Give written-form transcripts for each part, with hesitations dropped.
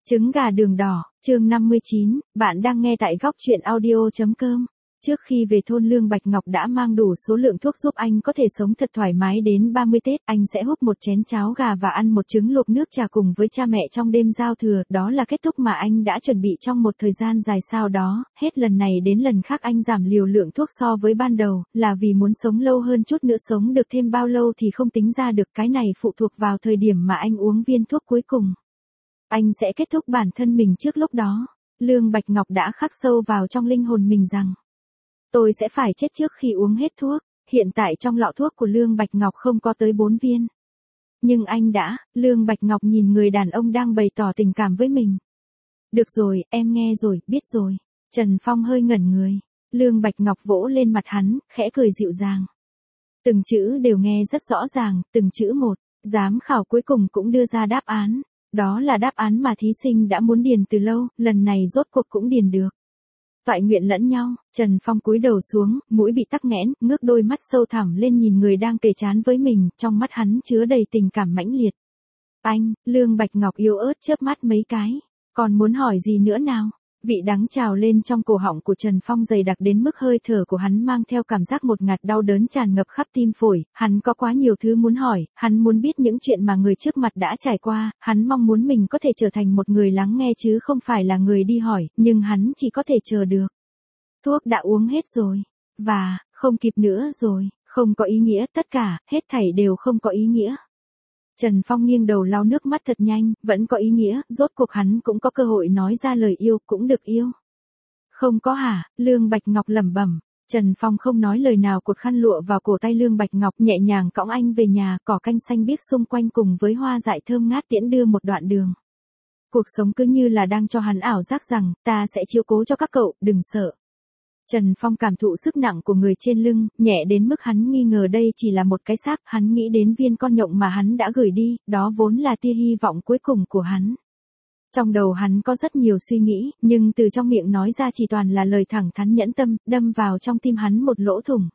Trứng gà đường đỏ, chương 59, bạn đang nghe tại góc truyện audio.com. Trước khi về thôn Lương Bạch Ngọc đã mang đủ số lượng thuốc giúp anh có thể sống thật thoải mái đến 30 Tết. Anh sẽ húp một chén cháo gà và ăn một trứng luộc nước trà cùng với cha mẹ trong đêm giao thừa. Đó là kết thúc mà anh đã chuẩn bị trong một thời gian dài sau đó. Hết lần này đến lần khác anh giảm liều lượng thuốc so với ban đầu, là vì muốn sống lâu hơn chút nữa. Sống được thêm bao lâu thì không tính ra được, cái này phụ thuộc vào thời điểm mà anh uống viên thuốc cuối cùng. Anh sẽ kết thúc bản thân mình trước lúc đó. Lương Bạch Ngọc đã khắc sâu vào trong linh hồn mình rằng tôi sẽ phải chết trước khi uống hết thuốc. Hiện tại trong lọ thuốc của Lương Bạch Ngọc không có tới 4 viên. Nhưng anh đã, Lương Bạch Ngọc nhìn người đàn ông đang bày tỏ tình cảm với mình. Được rồi, em nghe rồi, biết rồi. Trần Phong hơi ngẩn người. Lương Bạch Ngọc vỗ lên mặt hắn, khẽ cười dịu dàng. Từng chữ đều nghe rất rõ ràng, từng chữ một. Giám khảo cuối cùng cũng đưa ra đáp án. Đó là đáp án mà thí sinh đã muốn điền từ lâu, lần này rốt cuộc cũng điền được. Toại nguyện lẫn nhau, Trần Phong cúi đầu xuống, mũi bị tắc nghẽn, ngước đôi mắt sâu thẳm lên nhìn người đang kề trán với mình, trong mắt hắn chứa đầy tình cảm mãnh liệt. Anh, Lương Bạch Ngọc yếu ớt chớp mắt mấy cái, còn muốn hỏi gì nữa nào? Vị đắng trào lên trong cổ họng của Trần Phong dày đặc đến mức hơi thở của hắn mang theo cảm giác một ngạt đau đớn tràn ngập khắp tim phổi, hắn có quá nhiều thứ muốn hỏi, hắn muốn biết những chuyện mà người trước mặt đã trải qua, hắn mong muốn mình có thể trở thành một người lắng nghe chứ không phải là người đi hỏi, nhưng hắn chỉ có thể chờ được. Thuốc đã uống hết rồi, và, không kịp nữa rồi, không có ý nghĩa, tất cả, hết thảy đều không có ý nghĩa. Trần Phong nghiêng đầu lau nước mắt thật nhanh, vẫn có ý nghĩa, rốt cuộc hắn cũng có cơ hội nói ra lời yêu, cũng được yêu. Không có hả? Lương Bạch Ngọc lẩm bẩm. Trần Phong không nói lời nào, cột khăn lụa vào cổ tay Lương Bạch Ngọc, nhẹ nhàng cõng anh về nhà, cỏ canh xanh biếc xung quanh cùng với hoa dại thơm ngát tiễn đưa một đoạn đường. Cuộc sống cứ như là đang cho hắn ảo giác rằng, ta sẽ chiếu cố cho các cậu, đừng sợ. Trần Phong cảm thụ sức nặng của người trên lưng, nhẹ đến mức hắn nghi ngờ đây chỉ là một cái xác, hắn nghĩ đến viên con nhộng mà hắn đã gửi đi, đó vốn là tia hy vọng cuối cùng của hắn. Trong đầu hắn có rất nhiều suy nghĩ, nhưng từ trong miệng nói ra chỉ toàn là lời thẳng thắn nhẫn tâm, đâm vào trong tim hắn một lỗ thủng.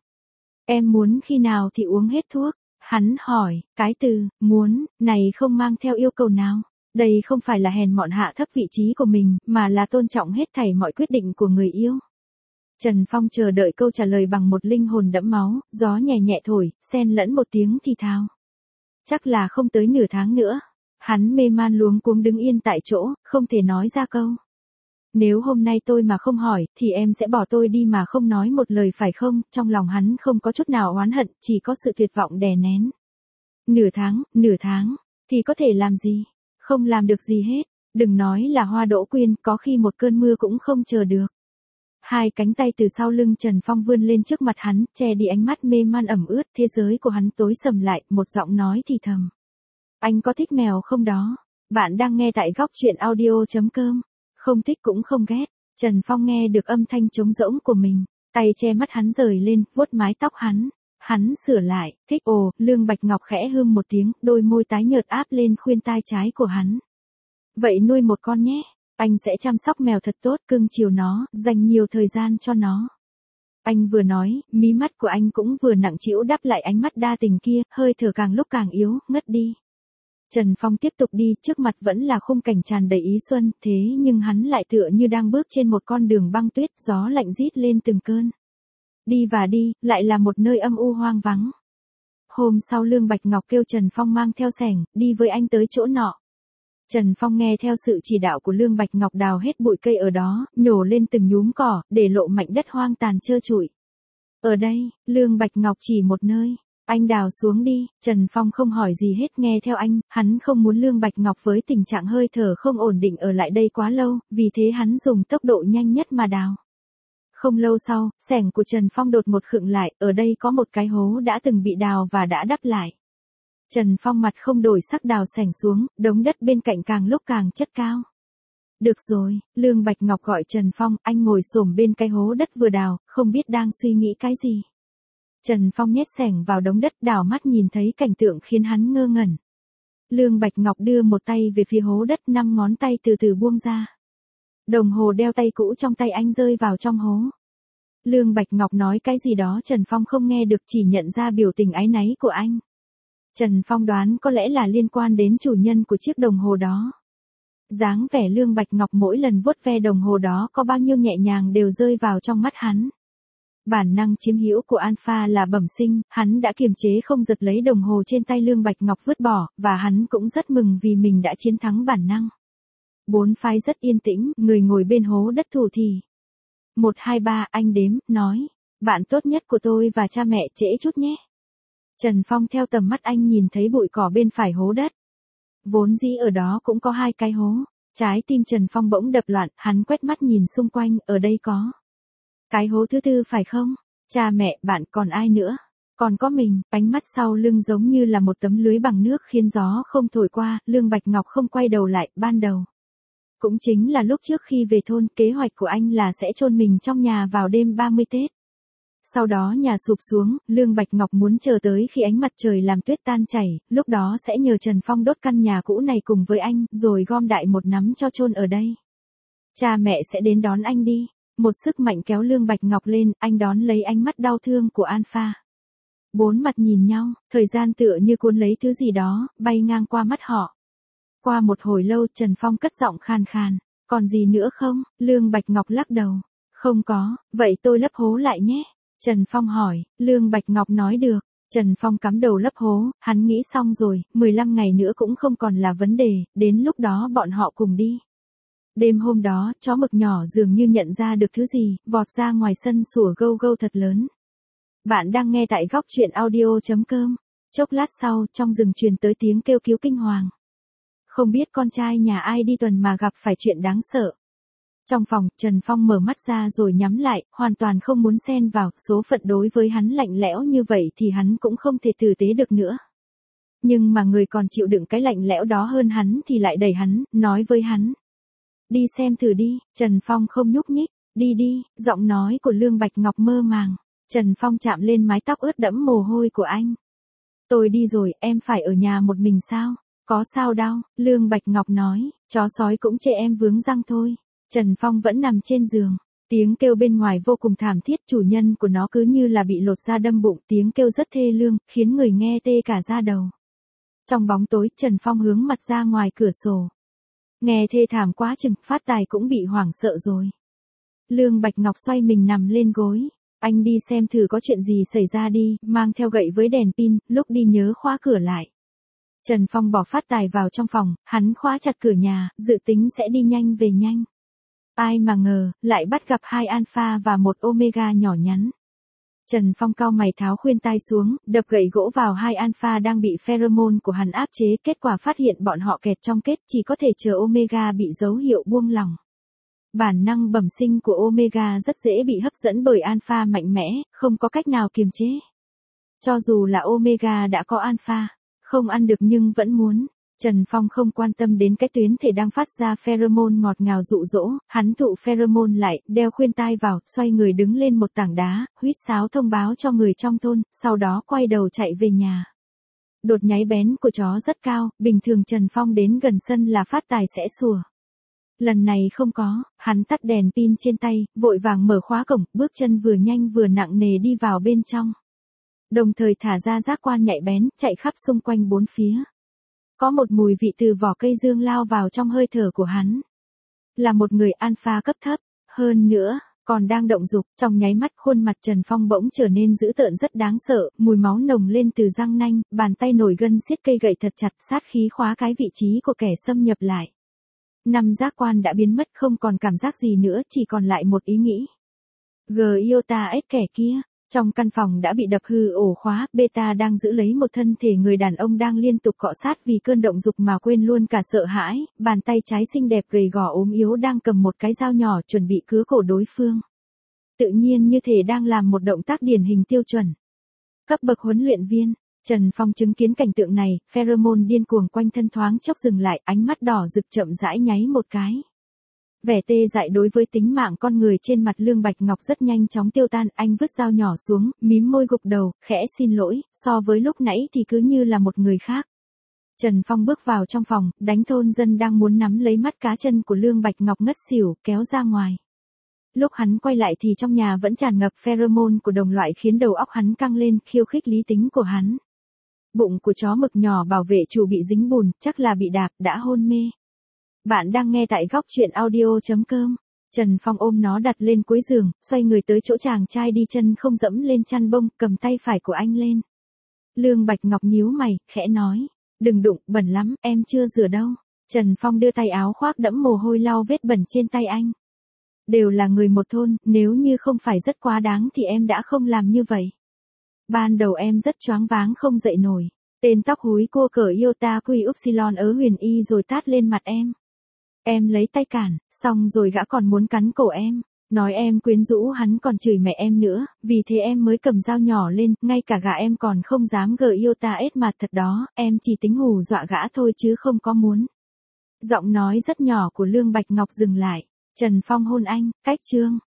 Em muốn khi nào thì uống hết thuốc? Hắn hỏi, cái từ, muốn, này không mang theo yêu cầu nào. Đây không phải là hèn mọn hạ thấp vị trí của mình, mà là tôn trọng hết thảy mọi quyết định của người yêu. Trần Phong chờ đợi câu trả lời bằng một linh hồn đẫm máu, gió nhẹ nhẹ thổi, xen lẫn một tiếng thì thào. Chắc là không tới nửa tháng nữa. Hắn mê man luống cuống đứng yên tại chỗ, không thể nói ra câu. Nếu hôm nay tôi mà không hỏi, thì em sẽ bỏ tôi đi mà không nói một lời phải không? Trong lòng hắn không có chút nào oán hận, chỉ có sự tuyệt vọng đè nén. Nửa tháng, thì có thể làm gì? Không làm được gì hết. Đừng nói là Hoa Đỗ Quyên, có khi một cơn mưa cũng không chờ được. Hai cánh tay từ sau lưng Trần Phong vươn lên trước mặt hắn, che đi ánh mắt mê man ẩm ướt, thế giới của hắn tối sầm lại, một giọng nói thì thầm. Anh có thích mèo không đó? Bạn đang nghe tại góc truyện audio.com. Không thích cũng không ghét. Trần Phong nghe được âm thanh trống rỗng của mình, tay che mắt hắn rời lên, vuốt mái tóc hắn. Hắn sửa lại, thích ồ, Lương Bạch Ngọc khẽ hưm một tiếng, đôi môi tái nhợt áp lên khuyên tai trái của hắn. Vậy nuôi một con nhé. Anh sẽ chăm sóc mèo thật tốt, cưng chiều nó, dành nhiều thời gian cho nó. Anh vừa nói, mí mắt của anh cũng vừa nặng trĩu đáp lại ánh mắt đa tình kia, hơi thở càng lúc càng yếu, ngất đi. Trần Phong tiếp tục đi, trước mặt vẫn là khung cảnh tràn đầy ý xuân, thế nhưng hắn lại tựa như đang bước trên một con đường băng tuyết, gió lạnh rít lên từng cơn. Đi và đi, lại là một nơi âm u hoang vắng. Hôm sau Lương Bạch Ngọc kêu Trần Phong mang theo xẻng, đi với anh tới chỗ nọ. Trần Phong nghe theo sự chỉ đạo của Lương Bạch Ngọc đào hết bụi cây ở đó, nhổ lên từng nhúm cỏ, để lộ mảnh đất hoang tàn trơ trụi. Ở đây, Lương Bạch Ngọc chỉ một nơi. Anh đào xuống đi, Trần Phong không hỏi gì hết nghe theo anh, hắn không muốn Lương Bạch Ngọc với tình trạng hơi thở không ổn định ở lại đây quá lâu, vì thế hắn dùng tốc độ nhanh nhất mà đào. Không lâu sau, xẻng của Trần Phong đột một khựng lại, ở đây có một cái hố đã từng bị đào và đã đắp lại. Trần Phong mặt không đổi sắc đào xẻng xuống, đống đất bên cạnh càng lúc càng chất cao. Được rồi, Lương Bạch Ngọc gọi Trần Phong, anh ngồi xổm bên cái hố đất vừa đào, không biết đang suy nghĩ cái gì. Trần Phong nhét xẻng vào đống đất, đảo mắt nhìn thấy cảnh tượng khiến hắn ngơ ngẩn. Lương Bạch Ngọc đưa một tay về phía hố đất, 5 ngón tay từ từ buông ra. Đồng hồ đeo tay cũ trong tay anh rơi vào trong hố. Lương Bạch Ngọc nói cái gì đó Trần Phong không nghe được, chỉ nhận ra biểu tình áy náy của anh. Trần Phong đoán có lẽ là liên quan đến chủ nhân của chiếc đồng hồ đó. Dáng vẻ Lương Bạch Ngọc mỗi lần vuốt ve đồng hồ đó có bao nhiêu nhẹ nhàng đều rơi vào trong mắt hắn. Bản năng chiếm hữu của Alpha là bẩm sinh, hắn đã kiềm chế không giật lấy đồng hồ trên tay Lương Bạch Ngọc vứt bỏ, và hắn cũng rất mừng vì mình đã chiến thắng bản năng. Bốn phái rất yên tĩnh, người ngồi bên hố đất thủ thì. 1, 2, 3, anh đếm, nói. Bạn tốt nhất của tôi và cha mẹ trễ chút nhé. Trần Phong theo tầm mắt anh nhìn thấy bụi cỏ bên phải hố đất. Vốn dĩ ở đó cũng có 2 cái hố. Trái tim Trần Phong bỗng đập loạn, hắn quét mắt nhìn xung quanh, ở đây có. Cái hố thứ tư phải không? Cha mẹ, bạn, còn ai nữa? Còn có mình, ánh mắt sau lưng giống như là một tấm lưới bằng nước khiến gió không thổi qua, Lương Bạch Ngọc không quay đầu lại, ban đầu. Cũng chính là lúc trước khi về thôn, kế hoạch của anh là sẽ chôn mình trong nhà vào đêm 30 Tết. Sau đó nhà sụp xuống, Lương Bạch Ngọc muốn chờ tới khi ánh mặt trời làm tuyết tan chảy, lúc đó sẽ nhờ Trần Phong đốt căn nhà cũ này cùng với anh, rồi gom đại một nắm cho chôn ở đây. Cha mẹ sẽ đến đón anh đi. Một sức mạnh kéo Lương Bạch Ngọc lên, anh đón lấy ánh mắt đau thương của Alpha. Bốn mặt nhìn nhau, thời gian tựa như cuốn lấy thứ gì đó, bay ngang qua mắt họ. Qua một hồi lâu Trần Phong cất giọng khàn khàn, còn gì nữa không? Lương Bạch Ngọc lắc đầu. Không có, vậy tôi lấp hố lại nhé. Trần Phong hỏi, Lương Bạch Ngọc nói được. Trần Phong cắm đầu lấp hố, hắn nghĩ xong rồi, 15 ngày nữa cũng không còn là vấn đề, đến lúc đó bọn họ cùng đi. Đêm hôm đó, chó mực nhỏ dường như nhận ra được thứ gì, vọt ra ngoài sân sủa gâu gâu thật lớn. Bạn đang nghe tại góc truyện audio.com. Chốc lát sau, trong rừng truyền tới tiếng kêu cứu kinh hoàng. Không biết con trai nhà ai đi tuần mà gặp phải chuyện đáng sợ. Trong phòng, Trần Phong mở mắt ra rồi nhắm lại, hoàn toàn không muốn xen vào, số phận đối với hắn lạnh lẽo như vậy thì hắn cũng không thể tử tế được nữa. Nhưng mà người còn chịu đựng cái lạnh lẽo đó hơn hắn thì lại đẩy hắn, nói với hắn. Đi xem thử đi, Trần Phong không nhúc nhích, đi đi, giọng nói của Lương Bạch Ngọc mơ màng. Trần Phong chạm lên mái tóc ướt đẫm mồ hôi của anh. Tôi đi rồi, em phải ở nhà một mình sao? Có sao đâu, Lương Bạch Ngọc nói, chó sói cũng chê em vướng răng thôi. Trần Phong vẫn nằm trên giường, tiếng kêu bên ngoài vô cùng thảm thiết, chủ nhân của nó cứ như là bị lột da đâm bụng, tiếng kêu rất thê lương, khiến người nghe tê cả da đầu. Trong bóng tối, Trần Phong hướng mặt ra ngoài cửa sổ. Nghe thê thảm quá chừng, Phát Tài cũng bị hoảng sợ rồi. Lương Bạch Ngọc xoay mình nằm lên gối. Anh đi xem thử có chuyện gì xảy ra đi, mang theo gậy với đèn pin, lúc đi nhớ khóa cửa lại. Trần Phong bỏ Phát Tài vào trong phòng, hắn khóa chặt cửa nhà, dự tính sẽ đi nhanh về nhanh. Ai mà ngờ, lại bắt gặp 2 Alpha và 1 Omega nhỏ nhắn. Trần Phong cau mày tháo khuyên tai xuống, đập gậy gỗ vào 2 Alpha đang bị pheromone của hắn áp chế, kết quả phát hiện bọn họ kẹt trong kết, chỉ có thể chờ Omega bị dấu hiệu buông lỏng. Bản năng bẩm sinh của Omega rất dễ bị hấp dẫn bởi Alpha mạnh mẽ, không có cách nào kiềm chế. Cho dù là Omega đã có Alpha, không ăn được nhưng vẫn muốn. Trần Phong không quan tâm đến cái tuyến thể đang phát ra pheromone ngọt ngào dụ dỗ, hắn thụ pheromone lại, đeo khuyên tai vào, xoay người đứng lên một tảng đá, huýt sáo thông báo cho người trong thôn, sau đó quay đầu chạy về nhà. Đột nháy bén của chó rất cao, bình thường Trần Phong đến gần sân là Phát Tài sẽ sủa. Lần này không có, hắn tắt đèn pin trên tay, vội vàng mở khóa cổng, bước chân vừa nhanh vừa nặng nề đi vào bên trong. Đồng thời thả ra giác quan nhạy bén, chạy khắp xung quanh bốn phía. Có một mùi vị từ vỏ cây dương lao vào trong hơi thở của hắn. Là một người alpha cấp thấp, hơn nữa, còn đang động dục, trong nháy mắt khuôn mặt Trần Phong bỗng trở nên dữ tợn rất đáng sợ, mùi máu nồng lên từ răng nanh, bàn tay nổi gân siết cây gậy thật chặt, sát khí khóa cái vị trí của kẻ xâm nhập lại. 5 giác quan đã biến mất, không còn cảm giác gì nữa, chỉ còn lại một ý nghĩ. Giota S kẻ kia. Trong căn phòng đã bị đập hư ổ khóa, Beta đang giữ lấy một thân thể người đàn ông đang liên tục cọ sát vì cơn động dục mà quên luôn cả sợ hãi, bàn tay trái xinh đẹp gầy gò ốm yếu đang cầm một cái dao nhỏ chuẩn bị cứa cổ đối phương. Tự nhiên như thể đang làm một động tác điển hình tiêu chuẩn. Cấp bậc huấn luyện viên, Trần Phong chứng kiến cảnh tượng này, pheromone điên cuồng quanh thân thoáng chốc dừng lại, ánh mắt đỏ rực chậm rãi nháy một cái. Vẻ tê dại đối với tính mạng con người trên mặt Lương Bạch Ngọc rất nhanh chóng tiêu tan, anh vứt dao nhỏ xuống, mím môi gục đầu, khẽ xin lỗi, so với lúc nãy thì cứ như là một người khác. Trần Phong bước vào trong phòng, đánh thôn dân đang muốn nắm lấy mắt cá chân của Lương Bạch Ngọc ngất xỉu, kéo ra ngoài. Lúc hắn quay lại thì trong nhà vẫn tràn ngập pheromone của đồng loại khiến đầu óc hắn căng lên, khiêu khích lý tính của hắn. Bụng của chó mực nhỏ bảo vệ chủ bị dính bùn, chắc là bị đạp, đã hôn mê. Bạn đang nghe tại góc chuyện audio.com. Trần Phong ôm nó đặt lên cuối giường, xoay người tới chỗ chàng trai đi chân không dẫm lên chăn bông, cầm tay phải của anh lên. Lương Bạch Ngọc nhíu mày, khẽ nói. Đừng đụng, bẩn lắm, em chưa rửa đâu. Trần Phong đưa tay áo khoác đẫm mồ hôi lau vết bẩn trên tay anh. Đều là người một thôn, nếu như không phải rất quá đáng thì em đã không làm như vậy. Ban đầu em rất choáng váng không dậy nổi. Tên tóc húi cô cỡ Iota Quy Upsilon ớ huyền y rồi tát lên mặt em. Em lấy tay cản, xong rồi gã còn muốn cắn cổ em. Nói em quyến rũ hắn còn chửi mẹ em nữa, vì thế em mới cầm dao nhỏ lên, ngay cả gã em còn không dám gờ Iota ết mặt thật đó, em chỉ tính hù dọa gã thôi chứ không có muốn. Giọng nói rất nhỏ của Lương Bạch Ngọc dừng lại. Trần Phong hôn anh, cách chương.